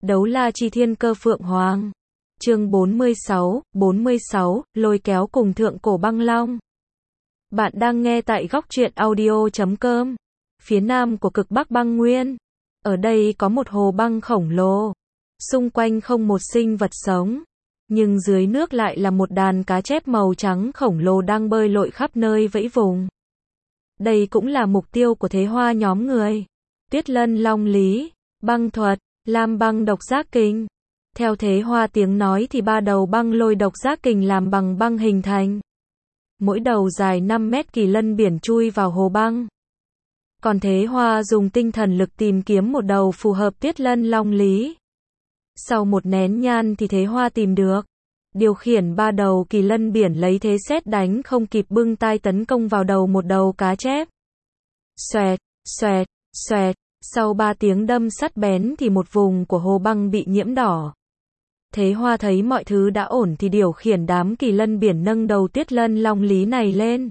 Đấu la chi thiên cơ phượng hoàng. Chương 46, lôi kéo cùng thượng cổ băng long. Bạn đang nghe tại góc truyện audio.com. Phía nam của cực Bắc băng nguyên. Ở đây có một hồ băng khổng lồ. Xung quanh không một sinh vật sống. Nhưng dưới nước lại là một đàn cá chép màu trắng khổng lồ đang bơi lội khắp nơi vẫy vùng. Đây cũng là mục tiêu của Thế Hoa nhóm người. Tuyết Lân Long Lý, băng thuật, lam băng độc giác kình. Theo Thế Hoa tiếng nói thì 3 đầu băng lôi độc giác kình làm bằng băng hình thành. Mỗi đầu dài 5 mét, kỳ lân biển chui vào hồ băng. Còn Thế Hoa dùng tinh thần lực tìm kiếm một đầu phù hợp Tuyết Lân Long Lý. Sau một nén nhang thì Thế Hoa tìm được. Điều khiển 3 đầu kỳ lân biển lấy thế sét đánh không kịp bưng tay tấn công vào đầu một đầu cá chép. Xoẹt, xoẹt, xoẹt. Sau 3 tiếng đâm sắt bén thì một vùng của hồ băng bị nhiễm đỏ. Thế Hoa thấy mọi thứ đã ổn thì điều khiển đám kỳ lân biển nâng đầu Tuyết Lân Long Lý này lên.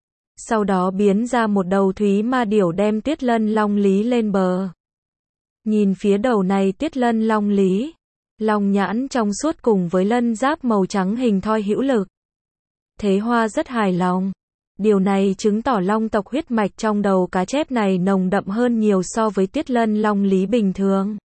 Sau đó biến ra một đầu thúy ma điểu đem Tuyết Lân Long Lý lên bờ. Nhìn phía đầu này Tuyết Lân Long Lý, long nhãn trong suốt cùng với lân giáp màu trắng hình thoi hữu lực. Thế Hoa rất hài lòng. Điều này chứng tỏ long tộc huyết mạch trong đầu cá chép này nồng đậm hơn nhiều so với Tuyết Lân Long Lý bình thường.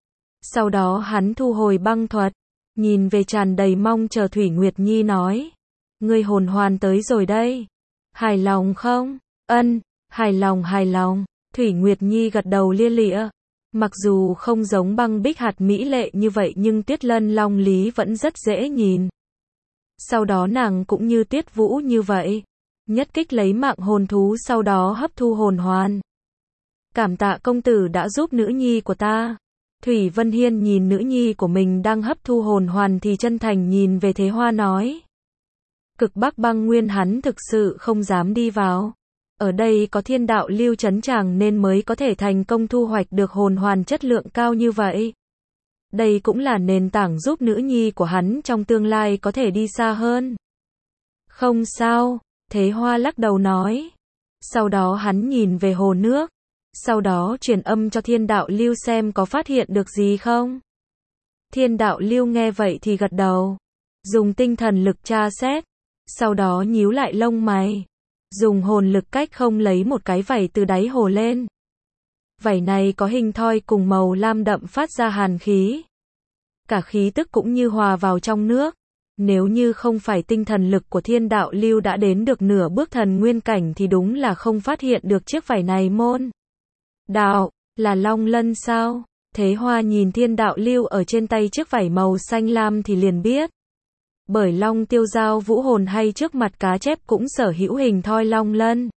Sau đó hắn thu hồi băng thuật, nhìn về tràn đầy mong chờ Thủy Nguyệt Nhi nói: "Ngươi hồn hoàn tới rồi đây. Hài lòng không?" "Ân, hài lòng." Thủy Nguyệt Nhi gật đầu lia lịa. Mặc dù không giống băng bích hạt mỹ lệ như vậy nhưng Tuyết Lân Long Lý vẫn rất dễ nhìn. Sau đó nàng cũng như Tuyết Vũ như vậy. Nhất kích lấy mạng hồn thú sau đó hấp thu hồn hoàn. "Cảm tạ công tử đã giúp nữ nhi của ta." Thủy Vân Hiên nhìn nữ nhi của mình đang hấp thu hồn hoàn thì chân thành nhìn về Thế Hoa nói. Cực Bắc băng nguyên hắn thực sự không dám đi vào. Ở đây có thiên đạo lưu trấn tràng nên mới có thể thành công thu hoạch được hồn hoàn chất lượng cao như vậy. Đây cũng là nền tảng giúp nữ nhi của hắn trong tương lai có thể đi xa hơn. Không sao, Thế Hoa lắc đầu nói. Sau đó hắn nhìn về hồ nước. Sau đó truyền âm cho thiên đạo lưu xem có phát hiện được gì không. Thiên đạo lưu nghe vậy thì gật đầu. Dùng tinh thần lực tra xét. Sau đó nhíu lại lông mày. Dùng hồn lực cách không lấy một cái vảy từ đáy hồ lên. Vảy này có hình thoi cùng màu lam đậm phát ra hàn khí. Cả khí tức cũng như hòa vào trong nước. Nếu như không phải tinh thần lực của thiên đạo lưu đã đến được nửa bước thần nguyên cảnh thì đúng là không phát hiện được chiếc vảy này môn. Đạo, là long lân sao? Thế Hoa nhìn thiên đạo lưu ở trên tay chiếc vảy màu xanh lam thì liền biết. Bởi long tiêu giao vũ hồn hay trước mặt cá chép cũng sở hữu hình thoi long lân.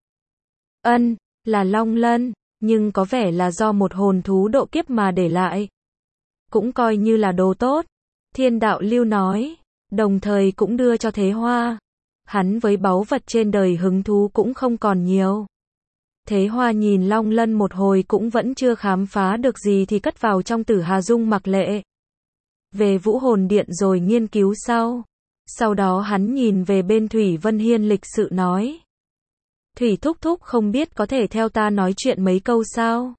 Ân, là long lân, nhưng có vẻ là do một hồn thú độ kiếp mà để lại. Cũng coi như là đồ tốt. Thiên đạo lưu nói, đồng thời cũng đưa cho Thế Hoa. Hắn với báu vật trên đời hứng thú cũng không còn nhiều. Thế Hoa nhìn long lân một hồi cũng vẫn chưa khám phá được gì thì cất vào trong Tử Hà Dung mặc lệ. Về vũ hồn điện rồi nghiên cứu sau. Sau đó hắn nhìn về bên Thủy Vân Hiên lịch sự nói. Thủy thúc thúc không biết có thể theo ta nói chuyện mấy câu sao?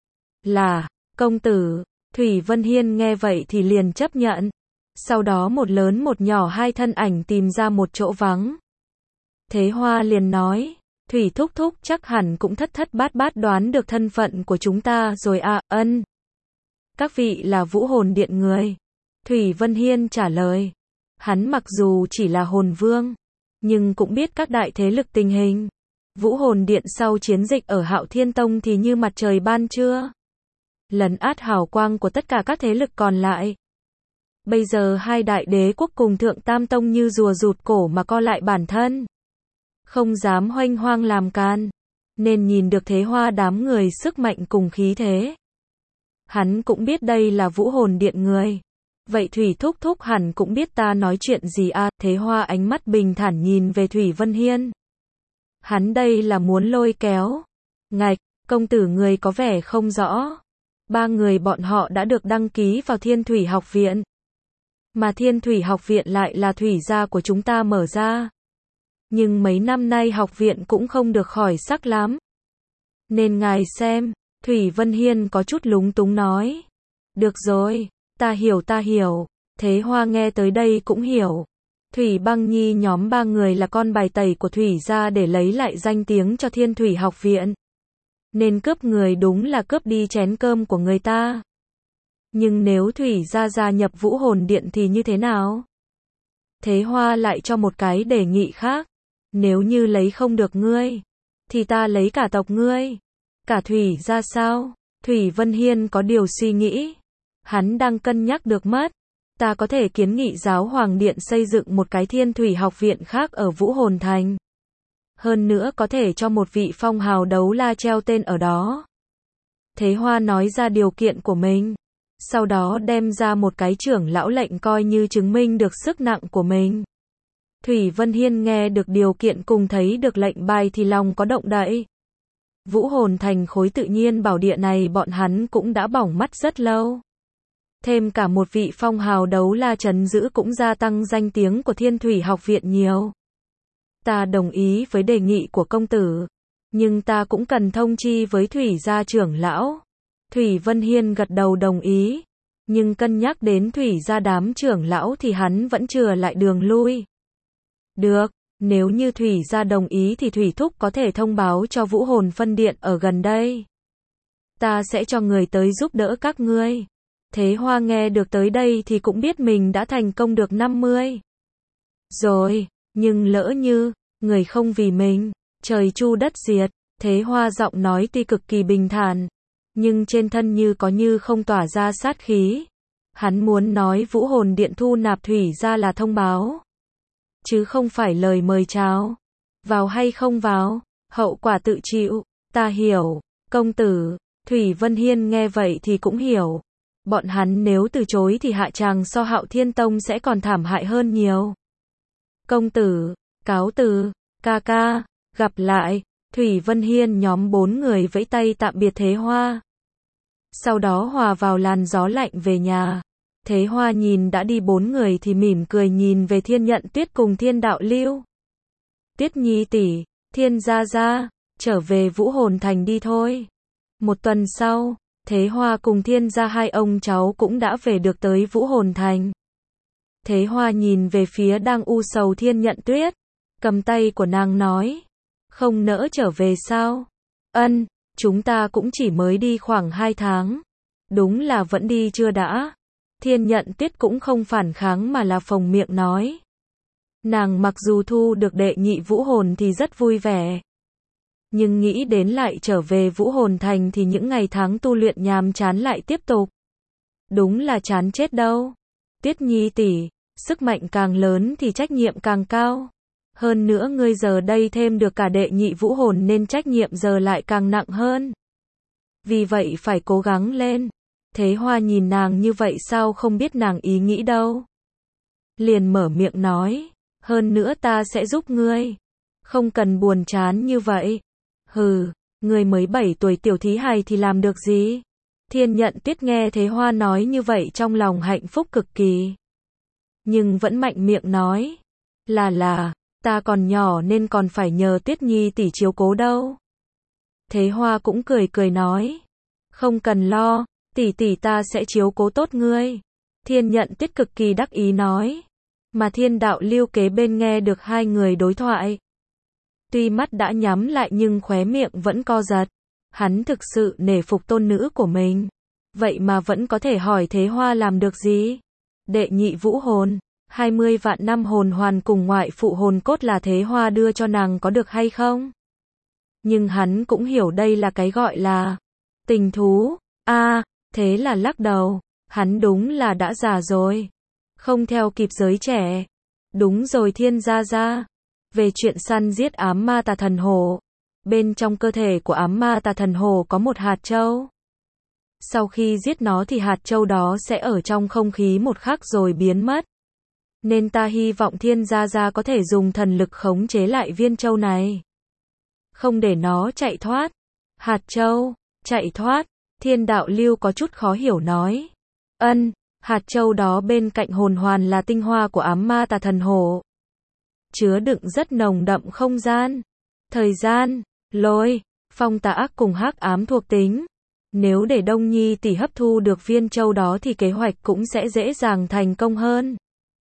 Là, công tử. Thủy Vân Hiên nghe vậy thì liền chấp nhận. Sau đó một lớn một nhỏ hai thân ảnh tìm ra một chỗ vắng. Thế Hoa liền nói. Thủy thúc thúc chắc hẳn cũng thất thất bát bát đoán được thân phận của chúng ta rồi à. Ân. Các vị là vũ hồn điện người. Thủy Vân Hiên trả lời. Hắn mặc dù chỉ là hồn vương, nhưng cũng biết các đại thế lực tình hình. Vũ hồn điện sau chiến dịch ở Hạo Thiên Tông thì như mặt trời ban trưa. Lấn át hào quang của tất cả các thế lực còn lại. Bây giờ hai đại đế quốc cùng Thượng Tam Tông như rùa rụt cổ mà co lại bản thân. Không dám hoanh hoang làm can. Nên nhìn được Thế Hoa đám người sức mạnh cùng khí thế. Hắn cũng biết đây là vũ hồn điện người. Vậy Thủy thúc thúc hẳn cũng biết ta nói chuyện gì à. Thế Hoa ánh mắt bình thản nhìn về Thủy Vân Hiên. Hắn đây là muốn lôi kéo. Ngạch, công tử người có vẻ không rõ. 3 người bọn họ đã được đăng ký vào Thiên Thủy học viện. Mà Thiên Thủy học viện lại là thủy gia của chúng ta mở ra. Nhưng mấy năm nay học viện cũng không được khỏi sắc lắm. Nên ngài xem, Thủy Vân Hiên có chút lúng túng nói. Được rồi, ta hiểu. Thế Hoa nghe tới đây cũng hiểu. Thủy Băng Nhi nhóm 3 người là con bài tẩy của Thủy gia để lấy lại danh tiếng cho Thiên Thủy học viện. Nên cướp người đúng là cướp đi chén cơm của người ta. Nhưng nếu Thủy gia gia nhập Vũ Hồn Điện thì như thế nào? Thế Hoa lại cho một cái đề nghị khác. Nếu như lấy không được ngươi, thì ta lấy cả tộc ngươi. Cả Thủy gia sao? Thủy Vân Hiên có điều suy nghĩ. Hắn đang cân nhắc được mất. Ta có thể kiến nghị Giáo Hoàng Điện xây dựng một cái Thiên Thủy học viện khác ở Vũ Hồn Thành. Hơn nữa có thể cho một vị phong hào đấu la treo tên ở đó. Thế Hoa nói ra điều kiện của mình. Sau đó đem ra một cái trưởng lão lệnh coi như chứng minh được sức nặng của mình. Thủy Vân Hiên nghe được điều kiện cùng thấy được lệnh bài thì lòng có động đậy. Vũ Hồn Thành khối tự nhiên bảo địa này bọn hắn cũng đã bỏng mắt rất lâu. Thêm cả một vị phong hào đấu la trấn giữ cũng gia tăng danh tiếng của Thiên Thủy học viện nhiều. Ta đồng ý với đề nghị của công tử. Nhưng ta cũng cần thông chi với Thủy gia trưởng lão. Thủy Vân Hiên gật đầu đồng ý. Nhưng cân nhắc đến Thủy gia đám trưởng lão thì hắn vẫn chừa lại đường lui. Được, nếu như Thủy gia đồng ý thì Thủy Thúc có thể thông báo cho Vũ Hồn phân điện ở gần đây. Ta sẽ cho người tới giúp đỡ các ngươi. Thế Hoa nghe được tới đây thì cũng biết mình đã thành công được 50. Rồi, nhưng lỡ như, người không vì mình, trời chu đất diệt. Thế Hoa giọng nói tuy cực kỳ bình thản, nhưng trên thân như có như không tỏa ra sát khí. Hắn muốn nói Vũ Hồn Điện thu nạp Thủy gia là thông báo, chứ không phải lời mời chào. Vào hay không vào, hậu quả tự chịu. Ta hiểu, công tử. Thủy Vân Hiên nghe vậy thì cũng hiểu. Bọn hắn nếu từ chối thì hạ tràng so Hạo Thiên Tông sẽ còn thảm hại hơn nhiều. Công tử, cáo từ, ca ca, gặp lại. Thủy Vân Hiên nhóm 4 người vẫy tay tạm biệt Thế Hoa. Sau đó hòa vào làn gió lạnh về nhà. Thế Hoa nhìn đã đi 4 người thì mỉm cười nhìn về Thiên Nhận Tuyết cùng Thiên Đạo Lưu. Tuyết Nhi tỷ, Thiên gia gia, trở về Vũ Hồn Thành đi thôi. Một tuần sau, Thế Hoa cùng Thiên gia hai ông cháu cũng đã về được tới Vũ Hồn Thành. Thế Hoa nhìn về phía đang u sầu Thiên Nhận Tuyết, cầm tay của nàng nói. Không nỡ trở về sao? Ân, chúng ta cũng chỉ mới đi khoảng 2 tháng. Đúng là vẫn đi chưa đã. Thiên Nhận Tuyết cũng không phản kháng mà là phồng miệng nói. Nàng mặc dù thu được đệ nhị Vũ Hồn thì rất vui vẻ. Nhưng nghĩ đến lại trở về Vũ Hồn Thành thì những ngày tháng tu luyện nhàm chán lại tiếp tục. Đúng là chán chết đâu. Tuyết Nhi tỷ, sức mạnh càng lớn thì trách nhiệm càng cao. Hơn nữa ngươi giờ đây thêm được cả đệ nhị Vũ Hồn nên trách nhiệm giờ lại càng nặng hơn. Vì vậy phải cố gắng lên. Thế Hoa nhìn nàng như vậy sao không biết nàng ý nghĩ đâu. Liền mở miệng nói. Hơn nữa ta sẽ giúp ngươi. Không cần buồn chán như vậy. Hừ, ngươi mới 7 tuổi tiểu thí hài thì làm được gì? Thiên Nhận Tuyết nghe Thế Hoa nói như vậy trong lòng hạnh phúc cực kỳ. Nhưng vẫn mạnh miệng nói. Là, ta còn nhỏ nên còn phải nhờ Tuyết Nhi tỷ chiếu cố đâu. Thế Hoa cũng cười nói. Không cần lo, tỷ ta sẽ chiếu cố tốt ngươi. Thiên Nhận Tuyết cực kỳ đắc ý nói. Mà Thiên Đạo Lưu kế bên nghe được hai người đối thoại. Tuy mắt đã nhắm lại nhưng khóe miệng vẫn co giật. Hắn thực sự nể phục tôn nữ của mình. Vậy mà vẫn có thể hỏi Thế Hoa làm được gì? Đệ nhị Vũ Hồn, 20 vạn năm hồn hoàn cùng ngoại phụ hồn cốt là Thế Hoa đưa cho nàng có được hay không? Nhưng hắn cũng hiểu đây là cái gọi là tình thú. Thế là lắc đầu. Hắn đúng là đã già rồi. Không theo kịp giới trẻ. Đúng rồi Thiên gia gia. Về chuyện săn giết ám ma tà thần hổ. Bên trong cơ thể của ám ma tà thần hổ có một hạt châu. Sau khi giết nó thì hạt châu đó sẽ ở trong không khí một khắc rồi biến mất. Nên ta hy vọng Thiên gia gia có thể dùng thần lực khống chế lại viên châu này. Không để nó chạy thoát. Hạt châu, chạy thoát. Thiên Đạo Lưu có chút khó hiểu nói. Hạt châu đó bên cạnh hồn hoàn là tinh hoa của ám ma tà thần hổ. Chứa đựng rất nồng đậm không gian, thời gian, lôi, phong tà ác cùng hắc ám thuộc tính. Nếu để Đông Nhi tỷ hấp thu được viên châu đó thì kế hoạch cũng sẽ dễ dàng thành công hơn.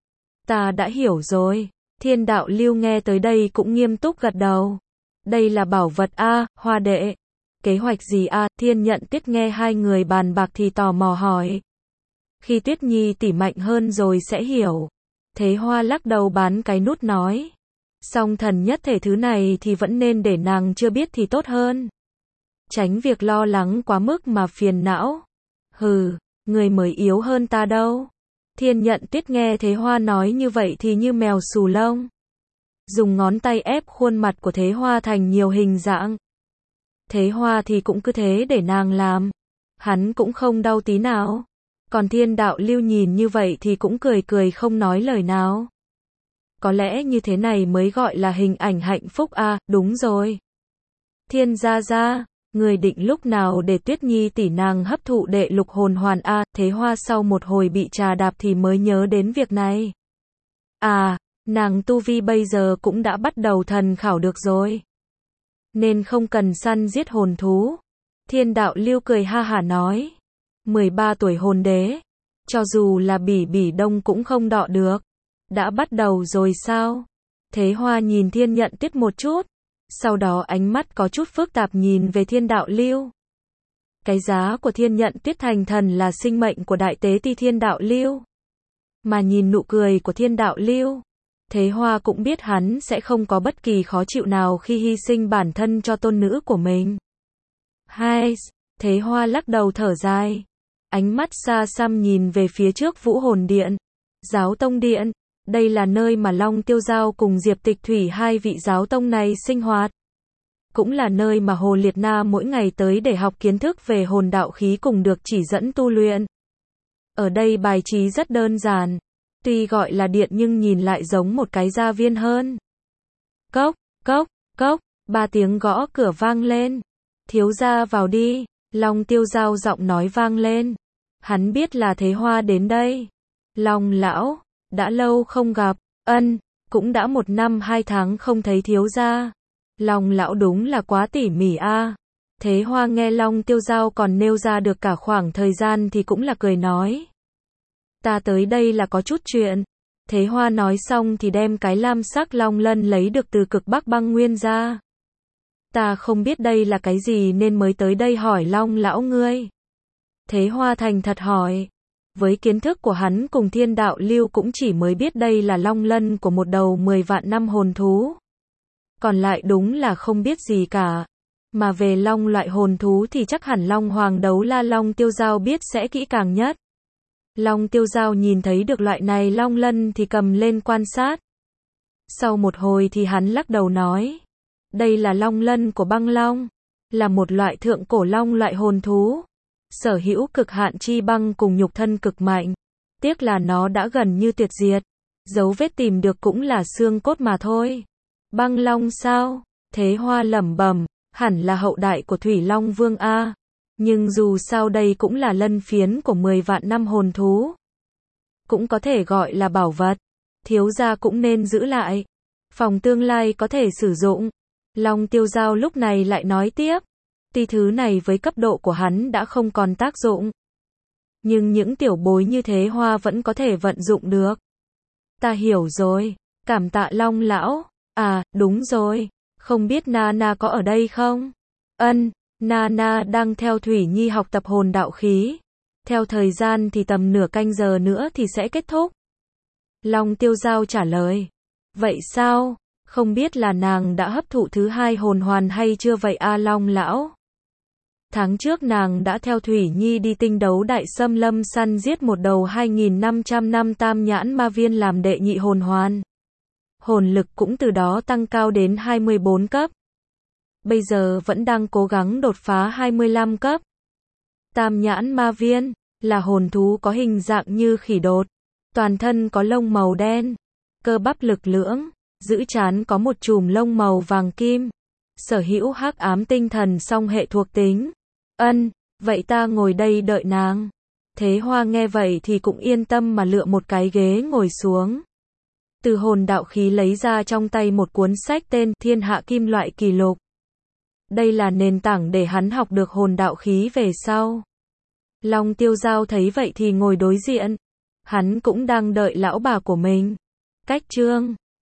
Ta đã hiểu rồi. Thiên đạo lưu nghe tới đây cũng nghiêm túc gật đầu. Đây là bảo vật a, Hoa đệ. Kế hoạch gì a? Thiên Nhận Tuyết nghe hai người bàn bạc thì tò mò hỏi. Khi Tuyết Nhi tỷ mạnh hơn rồi sẽ hiểu. Thế Hoa lắc đầu bán cái nút nói. Song thần nhất thể thứ này thì vẫn nên để nàng chưa biết thì tốt hơn. Tránh việc lo lắng quá mức mà phiền não. Hừ, người mới yếu hơn ta đâu. Thiên Nhận Tuyết nghe Thế Hoa nói như vậy thì như mèo xù lông. Dùng ngón tay ép khuôn mặt của Thế Hoa thành nhiều hình dạng. Thế Hoa thì cũng cứ thế để nàng làm. Hắn cũng không đau tí nào. Còn Thiên Đạo Lưu nhìn như vậy thì cũng cười cười không nói lời nào. Có lẽ như thế này mới gọi là hình ảnh hạnh phúc à, đúng rồi. Thiên gia gia, người định lúc nào để Tuyết Nhi tỷ nàng hấp thụ đệ lục hồn hoàn a? Thế Hoa sau một hồi bị trà đạp thì mới nhớ đến việc này. À, nàng tu vi bây giờ cũng đã bắt đầu thần khảo được rồi. Nên không cần săn giết hồn thú. Thiên Đạo Lưu cười ha hả nói. 13 tuổi hồn đế. Cho dù là Bỉ Bỉ Đông cũng không đọ được. Đã bắt đầu rồi sao? Thế Hoa nhìn Thiên Nhận Tuyết một chút. Sau đó ánh mắt có chút phức tạp nhìn về Thiên Đạo Lưu. Cái giá của Thiên Nhận Tuyết thành thần là sinh mệnh của đại tế ti Thiên Đạo Lưu. Mà nhìn nụ cười của Thiên Đạo Lưu, Thế Hoa cũng biết hắn sẽ không có bất kỳ khó chịu nào khi hy sinh bản thân cho tôn nữ của mình. Hai, Thế Hoa lắc đầu thở dài. Ánh mắt xa xăm nhìn về phía trước Vũ Hồn Điện. Giáo Tông Điện. Đây là nơi mà Long Tiêu Giao cùng Diệp Tịch Thủy hai vị giáo tông này sinh hoạt. Cũng là nơi mà Hồ Liệt Na mỗi ngày tới để học kiến thức về hồn đạo khí cùng được chỉ dẫn tu luyện. Ở đây bài trí rất đơn giản. Tuy gọi là điện nhưng nhìn lại giống một cái gia viên hơn. Cốc, cốc, cốc, 3 tiếng gõ cửa vang lên. Thiếu gia vào đi, Long Tiêu Giao giọng nói vang lên. Hắn biết là Thế Hoa đến đây. Long lão, đã lâu không gặp, cũng đã 1 năm 2 tháng không thấy thiếu gia. Long lão đúng là quá tỉ mỉ a. Thế Hoa nghe Long Tiêu Giao còn nêu ra được cả khoảng thời gian thì cũng là cười nói. Ta tới đây là có chút chuyện. Thế Hoa nói xong thì đem cái lam sắc long lân lấy được từ Cực Bắc Băng Nguyên ra. Ta không biết đây là cái gì nên mới tới đây hỏi Long lão ngươi. Thế Hoa thành thật hỏi. Với kiến thức của hắn cùng Thiên Đạo Lưu cũng chỉ mới biết đây là long lân của một đầu 10 vạn năm hồn thú. Còn lại đúng là không biết gì cả. Mà về long loại hồn thú thì chắc hẳn Long Hoàng Đấu La Long Tiêu Giao biết sẽ kỹ càng nhất. Long Tiêu Giao nhìn thấy được loại này long lân thì cầm lên quan sát. Sau một hồi thì hắn lắc đầu nói. Đây là long lân của băng long. Là một loại thượng cổ long loại hồn thú. Sở hữu cực hạn chi băng cùng nhục thân cực mạnh. Tiếc là nó đã gần như tuyệt diệt. Dấu vết tìm được cũng là xương cốt mà thôi. Băng long sao? Thế Hoa lẩm bẩm, hẳn là hậu đại của Thủy Long Vương A. Nhưng dù sao đây cũng là lân phiến của 10 vạn năm hồn thú. Cũng có thể gọi là bảo vật. Thiếu gia cũng nên giữ lại. Phòng tương lai có thể sử dụng. Long Tiêu Giao lúc này lại nói tiếp. Tuy thứ này với cấp độ của hắn đã không còn tác dụng. Nhưng những tiểu bối như Thế Hoa vẫn có thể vận dụng được. Ta hiểu rồi. Cảm tạ Long lão. À, đúng rồi. Không biết Nana có ở đây không? Nana đang theo Thủy Nhi học tập hồn đạo khí. Theo thời gian thì tầm nửa canh giờ nữa thì sẽ kết thúc. Long Tiêu Giao trả lời. Vậy sao? Không biết là nàng đã hấp thụ thứ 2 hồn hoàn hay chưa vậy a Long lão? Tháng trước nàng đã theo Thủy Nhi đi tinh đấu đại xâm lâm săn giết một đầu 2500 năm tam nhãn ma viên làm đệ nhị hồn hoàn. Hồn lực cũng từ đó tăng cao đến 24 cấp. Bây giờ vẫn đang cố gắng đột phá 25 cấp. Tam nhãn ma viên là hồn thú có hình dạng như khỉ đột, toàn thân có lông màu đen, cơ bắp lực lưỡng, giữ trán có một chùm lông màu vàng kim, sở hữu hắc ám tinh thần song hệ thuộc tính. Vậy ta ngồi đây đợi nàng. Thế Hoa nghe vậy thì cũng yên tâm mà lựa một cái ghế ngồi xuống. Từ hồn đạo khí lấy ra trong tay một cuốn sách tên Thiên Hạ Kim Loại Kỳ Lục. Đây là nền tảng để hắn học được hồn đạo khí về sau. Long Tiêu Giao thấy vậy thì ngồi đối diện. Hắn cũng đang đợi lão bà của mình. Cách chương